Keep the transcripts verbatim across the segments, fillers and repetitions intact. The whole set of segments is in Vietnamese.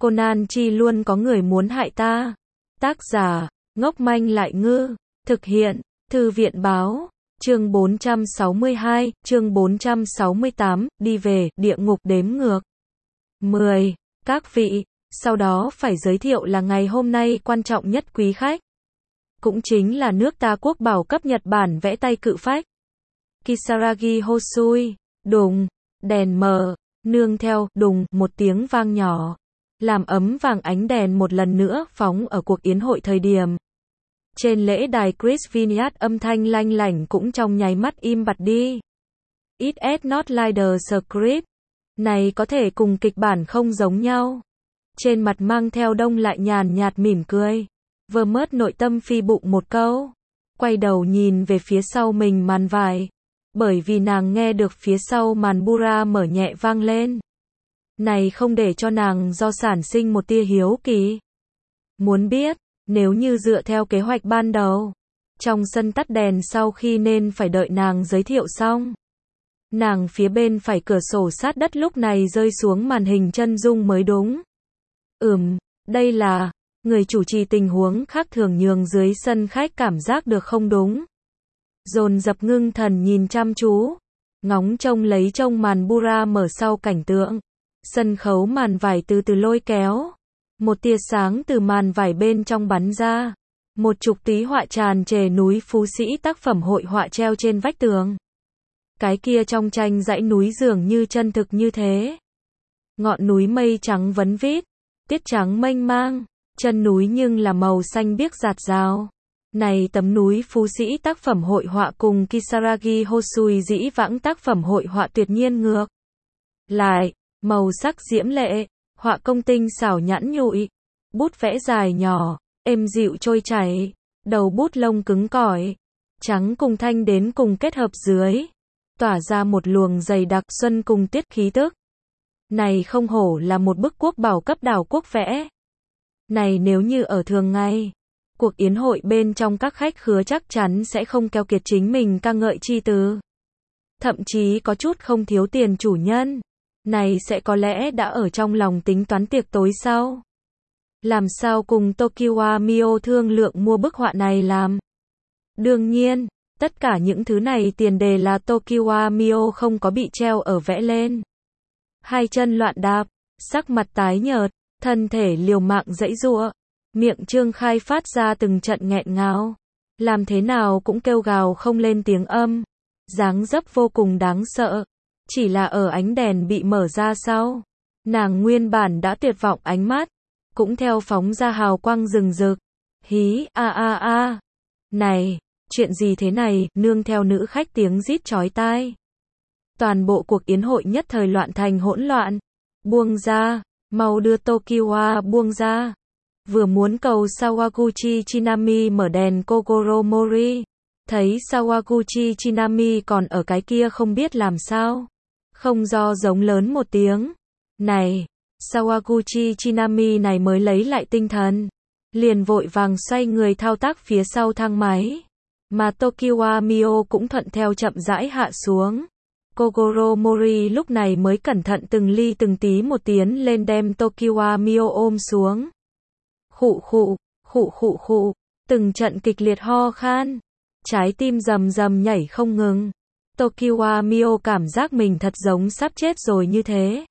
Conan chi luôn có người muốn hại ta. Tác giả, ngốc manh lại ngư. Thực hiện, Thư viện báo. Chương bốn trăm sáu mươi hai, chương bốn trăm sáu mươi tám, đi về, địa ngục đếm ngược. mười. Các vị, sau đó phải giới thiệu là ngày hôm nay quan trọng nhất quý khách. Cũng chính là nước ta quốc bảo cấp Nhật Bản vẽ tay cự phách. Kisaragi Hosui. Đùng, đèn mờ, nương theo, đùng, một tiếng vang nhỏ. Làm ấm vàng ánh đèn một lần nữa phóng ở cuộc yến hội thời điểm. Trên lễ đài Chris Vineyard âm thanh lanh lảnh cũng trong nháy mắt im bặt đi. It's not like the script. Này có thể cùng kịch bản không giống nhau. Trên mặt mang theo đông lại nhàn nhạt mỉm cười. Vơ mớt nội tâm phi bụng một câu. Quay đầu nhìn về phía sau mình màn vải. Bởi vì nàng nghe được phía sau màn bura mở nhẹ vang lên. Này không để cho nàng do sản sinh một tia hiếu kỳ. Muốn biết, nếu như dựa theo kế hoạch ban đầu, trong sân tắt đèn sau khi nên phải đợi nàng giới thiệu xong. Nàng phía bên phải cửa sổ sát đất lúc này rơi xuống màn hình chân dung mới đúng. Ừm, đây là, người chủ trì tình huống khác thường nhường dưới sân khách cảm giác được không đúng. Dồn dập ngưng thần nhìn chăm chú, ngóng trông lấy trông màn bura mở sau cảnh tượng. Sân khấu màn vải từ từ lôi kéo. Một tia sáng từ màn vải bên trong bắn ra. Một chục tí họa tràn trề núi Phú Sĩ tác phẩm hội họa treo trên vách tường. Cái kia trong tranh dãy núi dường như chân thực như thế. Ngọn núi mây trắng vấn vít, tiết trắng mênh mang, chân núi nhưng là màu xanh biếc rạt rào. Này tấm núi Phú Sĩ tác phẩm hội họa cùng Kisaragi Hosui dĩ vãng tác phẩm hội họa tuyệt nhiên ngược lại, màu sắc diễm lệ, họa công tinh xảo nhẵn nhụi, bút vẽ dài nhỏ, êm dịu trôi chảy, đầu bút lông cứng cỏi, trắng cùng thanh đến cùng kết hợp dưới, tỏa ra một luồng dày đặc xuân cùng tiết khí tức. Này không hổ là một bức quốc bảo cấp đảo quốc vẽ. Này nếu như ở thường ngày, cuộc yến hội bên trong các khách khứa chắc chắn sẽ không keo kiệt chính mình ca ngợi chi từ. Thậm chí có chút không thiếu tiền chủ nhân. Này sẽ có lẽ đã ở trong lòng tính toán tiệc tối sau. Làm sao cùng Tokiwa Mio thương lượng mua bức họa này làm? Đương nhiên, tất cả những thứ này tiền đề là Tokiwa Mio không có bị treo ở vẽ lên. Hai chân loạn đạp, sắc mặt tái nhợt, thân thể liều mạng giãy giụa, miệng trương khai phát ra từng trận nghẹn ngào. Làm thế nào cũng kêu gào không lên tiếng âm. Dáng dấp vô cùng đáng sợ. Chỉ là ở ánh đèn bị mở ra sau, nàng nguyên bản đã tuyệt vọng ánh mắt, cũng theo phóng ra hào quang rừng rực. Hí, a a a. Này, chuyện gì thế này, nương theo nữ khách tiếng rít chói tai. Toàn bộ cuộc yến hội nhất thời loạn thành hỗn loạn. Buông ra, mau đưa Tokiwa buông ra. Vừa muốn cầu Sawaguchi Chinami mở đèn Kogoro Mori. Thấy Sawaguchi Chinami còn ở cái kia không biết làm sao. Không do giống lớn một tiếng. Này, Sawaguchi Chinami này mới lấy lại tinh thần. Liền vội vàng xoay người thao tác phía sau thang máy. Mà Tokiwa Mio cũng thuận theo chậm rãi hạ xuống. Kogoro Mori lúc này mới cẩn thận từng ly từng tí một tiến lên đem Tokiwa Mio ôm xuống. Khụ khụ, khụ khụ khụ, từng trận kịch liệt ho khan. Trái tim rầm rầm nhảy không ngừng. Tokiwa Mio cảm giác mình thật giống sắp chết rồi như thế.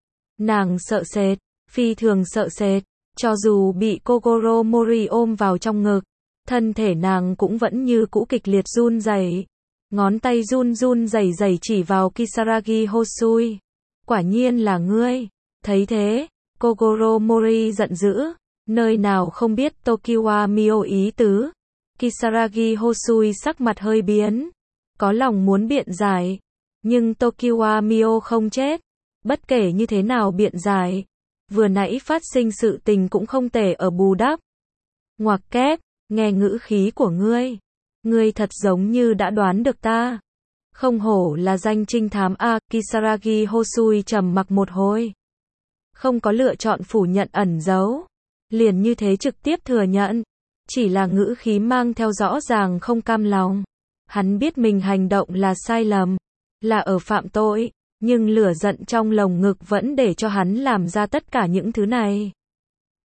Nàng sợ sệt, phi thường sợ sệt, cho dù bị Kogoro Mori ôm vào trong ngực, thân thể nàng cũng vẫn như cũ kịch liệt run rẩy. Ngón tay run run rẩy rẩy chỉ vào Kisaragi Hosui. Quả nhiên là ngươi. Thấy thế, Kogoro Mori giận dữ, nơi nào không biết Tokiwa Mio ý tứ. Kisaragi Hosui sắc mặt hơi biến. Có lòng muốn biện giải. Nhưng Tokiwa Mio không chết. Bất kể như thế nào biện giải. Vừa nãy phát sinh sự tình cũng không thể ở bù đắp. Ngoặc kép, nghe ngữ khí của ngươi. Ngươi thật giống như đã đoán được ta. Không hổ là danh trinh thám A. Kisaragi Hosui trầm mặc một hồi. Không có lựa chọn phủ nhận ẩn giấu. Liền như thế trực tiếp thừa nhận. Chỉ là ngữ khí mang theo rõ ràng không cam lòng. Hắn biết mình hành động là sai lầm, là ở phạm tội, nhưng lửa giận trong lồng ngực vẫn để cho hắn làm ra tất cả những thứ này.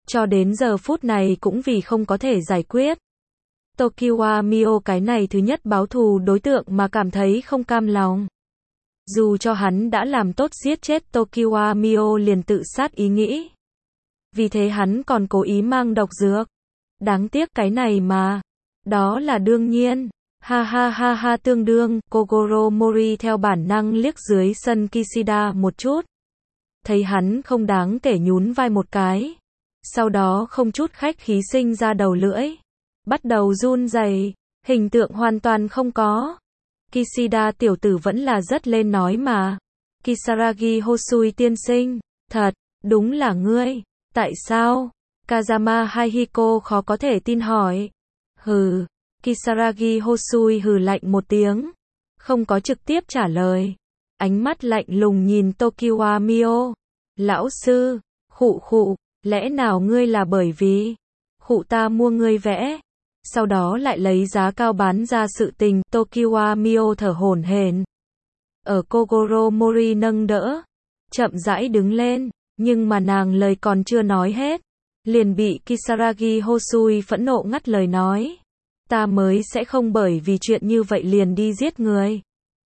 cho đến giờ phút này cũng vì không có thể giải quyết. Tokiwa Mio cái này thứ nhất báo thù đối tượng mà cảm thấy không cam lòng. Dù cho hắn đã làm tốt giết chết Tokiwa Mio liền tự sát ý nghĩ. Vì thế hắn còn cố ý mang độc dược. Đáng tiếc cái này mà. Đó là đương nhiên. Ha ha ha ha tương đương, Kogoro Mori theo bản năng liếc dưới sân Kishida một chút. Thấy hắn không đáng kể nhún vai một cái. Sau đó không chút khách khí sinh ra đầu lưỡi. Bắt đầu run rẩy, hình tượng hoàn toàn không có. Kishida tiểu tử vẫn là rất lên nói mà. Kisaragi Hosui tiên sinh, thật, đúng là ngươi. Tại sao? Kazama Haihiko khó có thể tin hỏi. Hừ, Kisaragi Hosui hừ lạnh một tiếng. Không có trực tiếp trả lời. Ánh mắt lạnh lùng nhìn Tokiwa Mio. Lão sư, khụ khụ, lẽ nào ngươi là bởi vì khụ ta mua ngươi vẽ? Sau đó lại lấy giá cao bán ra sự tình, Tokiwa Mio thở hổn hển. Ở Kogoro Mori nâng đỡ, chậm rãi đứng lên, nhưng mà nàng lời còn chưa nói hết, liền bị Kisaragi Hosui phẫn nộ ngắt lời nói. Ta mới sẽ không bởi vì chuyện như vậy liền đi giết người.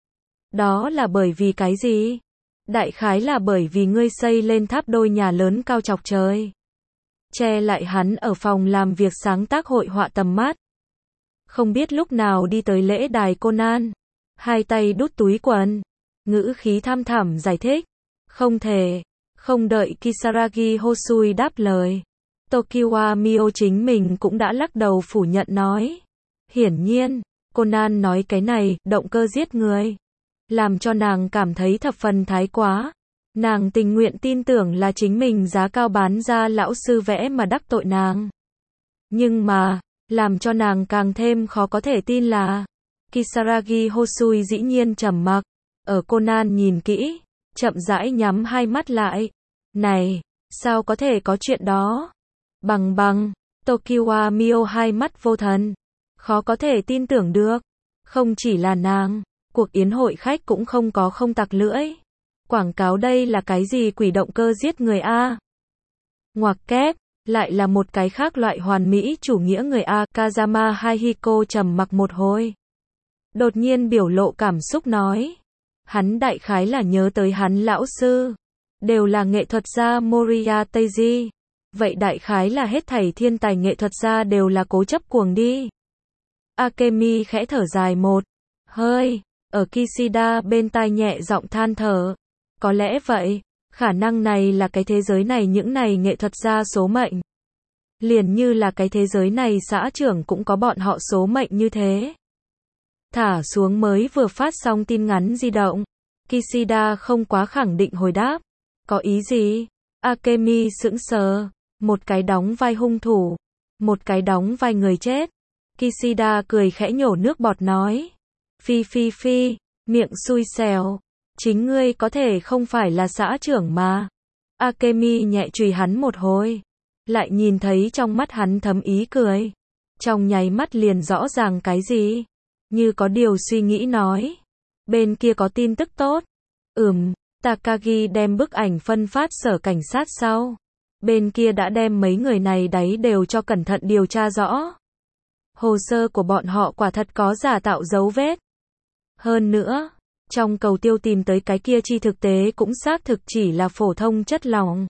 Đó là bởi vì cái gì? Đại khái là bởi vì ngươi xây lên tháp đôi nhà lớn cao chọc trời. Che lại hắn ở phòng làm việc sáng tác hội họa tầm mắt. Không biết lúc nào đi tới lễ đài Conan. Hai tay đút túi quần. Ngữ khí tham thẳm giải thích. Không thể. Không đợi Kisaragi Hosui đáp lời. Tokiwa Mio chính mình cũng đã lắc đầu phủ nhận nói. Hiển nhiên, Conan nói cái này, động cơ giết người. Làm cho nàng cảm thấy thập phần thái quá. Nàng tình nguyện tin tưởng là chính mình giá cao bán ra lão sư vẽ mà đắc tội nàng. Nhưng mà, làm cho nàng càng thêm khó có thể tin là Kisaragi Hosui dĩ nhiên trầm mặc. Ở Conan nhìn kỹ, chậm rãi nhắm hai mắt lại. Này, sao có thể có chuyện đó? Bằng bằng, Tokiwa Mio hai mắt vô thần. Khó có thể tin tưởng được. Không chỉ là nàng, cuộc yến hội khách cũng không có không tặc lưỡi. Quảng cáo đây là cái gì quỷ động cơ giết người a? Ngoặc kép, lại là một cái khác loại hoàn mỹ chủ nghĩa người a. Kazama Haihiko trầm mặc một hồi. Đột nhiên biểu lộ cảm xúc nói. Hắn đại khái là nhớ tới hắn lão sư. Đều là nghệ thuật gia Moriya Teiji. Vậy đại khái là hết thảy thiên tài nghệ thuật gia đều là cố chấp cuồng đi. Akemi khẽ thở dài một hơi. Ở Kishida bên tai nhẹ giọng than thở. Có lẽ vậy, khả năng này là cái thế giới này những này nghệ thuật gia số mệnh. Liền như là cái thế giới này xã trưởng cũng có bọn họ số mệnh như thế. Thả xuống mới vừa phát xong tin nhắn di động. Kishida không quá khẳng định hồi đáp. Có ý gì? Akemi sững sờ. Một cái đóng vai hung thủ. Một cái đóng vai người chết. Kishida cười khẽ nhổ nước bọt nói. Phi phi phi, miệng xui xẻo. Chính ngươi có thể không phải là xã trưởng mà. Akemi nhẹ chùy hắn một hồi. Lại nhìn thấy trong mắt hắn thấm ý cười. Trong nháy mắt liền rõ ràng cái gì. Như có điều suy nghĩ nói. Bên kia có tin tức tốt. Ừm, Takagi đem bức ảnh phân phát sở cảnh sát sau. Bên kia đã đem mấy người này đấy đều cho cẩn thận điều tra rõ. Hồ sơ của bọn họ quả thật có giả tạo dấu vết. Hơn nữa, trong cầu tiêu tìm tới cái kia chi thực tế cũng xác thực chỉ là phổ thông chất lỏng.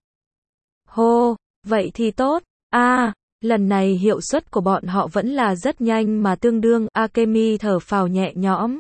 Hô, vậy thì tốt. A, à, lần này hiệu suất của bọn họ vẫn là rất nhanh mà tương đương. Akemi thở phào nhẹ nhõm.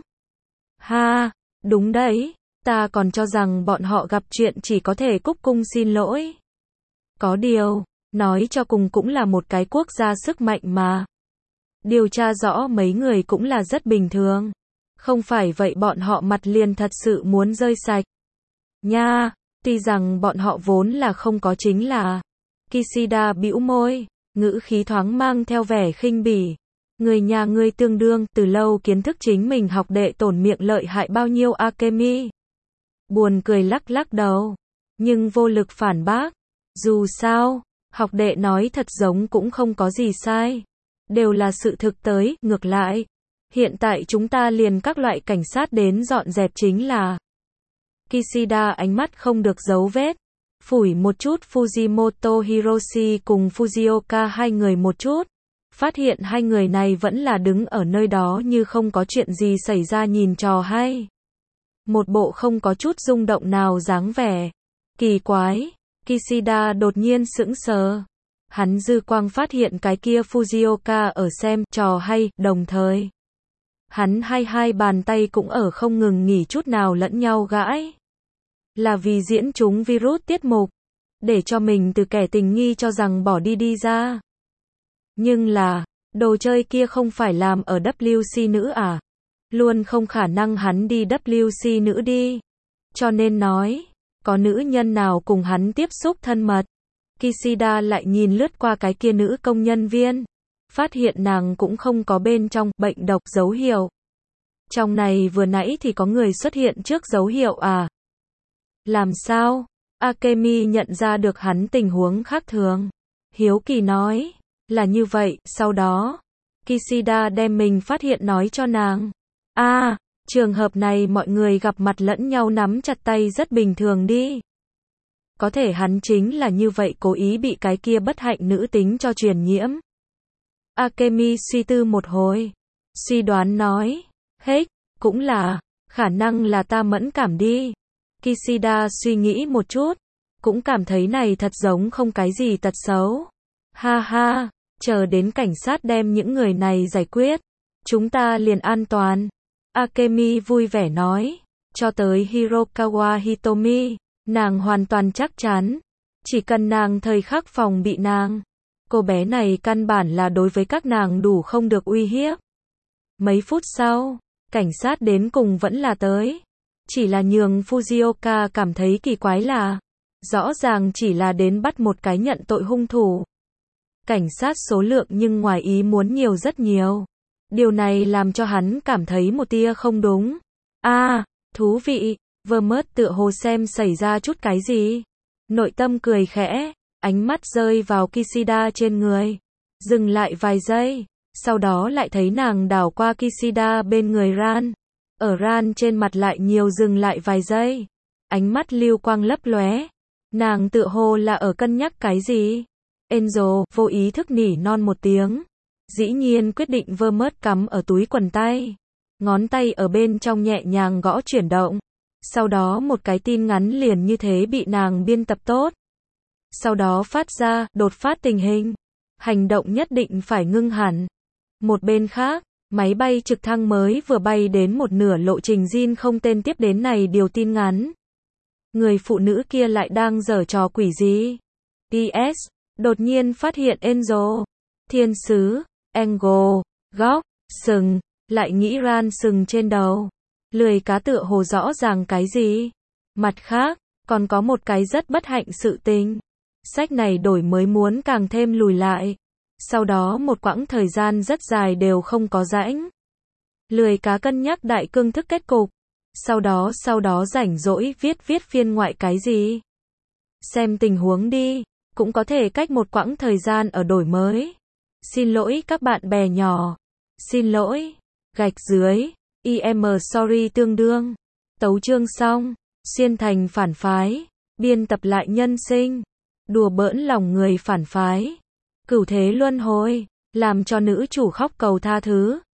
Ha, đúng đấy, ta còn cho rằng bọn họ gặp chuyện chỉ có thể cúc cung xin lỗi. Có điều, nói cho cùng cũng là một cái quốc gia sức mạnh mà. Điều tra rõ mấy người cũng là rất bình thường. Không phải vậy bọn họ mặt liền thật sự muốn rơi sạch. Nha, tuy rằng bọn họ vốn là không có chính là. Kishida bĩu môi, ngữ khí thoáng mang theo vẻ khinh bỉ. Người nhà ngươi tương đương, từ lâu kiến thức chính mình học đệ tổn miệng lợi hại bao nhiêu. Akemi buồn cười lắc lắc đầu, nhưng vô lực phản bác. Dù sao, học đệ nói thật giống cũng không có gì sai. Đều là sự thực tới, ngược lại. Hiện tại chúng ta liền các loại cảnh sát đến dọn dẹp chính là. Kishida ánh mắt không được giấu vết. phủi một chút Fujimoto Hiroshi cùng Fujioka hai người một chút, phát hiện hai người này vẫn là đứng ở nơi đó như không có chuyện gì xảy ra nhìn trò hay. Một bộ không có chút rung động nào dáng vẻ. Kỳ quái, Kishida đột nhiên sững sờ. Hắn dư quang phát hiện cái kia Fujioka ở xem trò hay, đồng thời hắn hai hai bàn tay cũng ở không ngừng nghỉ chút nào lẫn nhau gãi. Là vì diễn chúng virus tiết mục, để cho mình từ kẻ tình nghi cho rằng bỏ đi đi ra. Nhưng là, đồ chơi kia không phải làm ở vê kép xê nữ à? Luôn không khả năng hắn đi vê kép xê nữ đi. Cho nên nói, có nữ nhân nào cùng hắn tiếp xúc thân mật. Kishida lại nhìn lướt qua cái kia nữ công nhân viên, phát hiện nàng cũng không có bên trong bệnh độc dấu hiệu. Trong này vừa nãy thì có người xuất hiện trước dấu hiệu à? Làm sao? Akemi nhận ra được hắn tình huống khác thường. Hiếu kỳ nói, là như vậy, sau đó, Kishida đem mình phát hiện nói cho nàng. À, trường hợp này mọi người gặp mặt lẫn nhau nắm chặt tay rất bình thường đi. Có thể hắn chính là như vậy cố ý bị cái kia bất hạnh nữ tính cho truyền nhiễm. Akemi suy tư một hồi, suy đoán nói, hết, cũng là, khả năng là ta mẫn cảm đi. Kishida suy nghĩ một chút, cũng cảm thấy này thật giống không cái gì tật xấu. Ha ha, chờ đến cảnh sát đem những người này giải quyết, chúng ta liền an toàn. Akemi vui vẻ nói, cho tới Hirokawa Hitomi, nàng hoàn toàn chắc chắn, chỉ cần nàng thời khắc phòng bị nàng, cô bé này căn bản là đối với các nàng đủ không được uy hiếp. Mấy phút sau, cảnh sát đến cùng vẫn là tới, chỉ là nhường Fujioka cảm thấy kỳ quái là, rõ ràng chỉ là đến bắt một cái nhận tội hung thủ. Cảnh sát số lượng nhưng ngoài ý muốn nhiều rất nhiều. Điều này làm cho hắn cảm thấy một tia không đúng. À, thú vị, Vermont tựa hồ xem xảy ra chút cái gì. Nội tâm cười khẽ, ánh mắt rơi vào Kishida trên người. Dừng lại vài giây, sau đó lại thấy nàng đảo qua Kishida bên người Ran. Ở Ran trên mặt lại nhiều dừng lại vài giây. Ánh mắt lưu quang lấp lóe. Nàng tựa hồ là ở cân nhắc cái gì. Enzo vô ý thức nỉ non một tiếng. Dĩ nhiên quyết định Vermont cắm ở túi quần tay. Ngón tay ở bên trong nhẹ nhàng gõ chuyển động. Sau đó một cái tin ngắn liền như thế bị nàng biên tập tốt. Sau đó phát ra, đột phát tình hình. Hành động nhất định phải ngưng hẳn. Một bên khác, máy bay trực thăng mới vừa bay đến một nửa lộ trình Jin không tên tiếp đến này điều tin ngắn. Người phụ nữ kia lại đang giở trò quỷ gì? pê ét. Đột nhiên phát hiện Enzo. Thiên sứ. Angle. Góc. Sừng. Lại nghĩ Ran sừng trên đầu. Lười cá tựa hồ rõ ràng cái gì? Mặt khác, còn có một cái rất bất hạnh sự tình. Sách này đổi mới muốn càng thêm lùi lại. Sau đó một quãng thời gian rất dài đều không có rãnh. Lười cá cân nhắc đại cương thức kết cục. Sau đó sau đó rảnh rỗi viết viết phiên ngoại cái gì. Xem tình huống đi, cũng có thể cách một quãng thời gian ở đổi mới. Xin lỗi các bạn bè nhỏ. Xin lỗi. Gạch dưới. i em sorry tương đương. Tấu chương xong. Xuyên thành phản phái. Biên tập lại nhân sinh. Đùa bỡn lòng người phản phái. Cửu thế luân hồi. Làm cho nữ chủ khóc cầu tha thứ.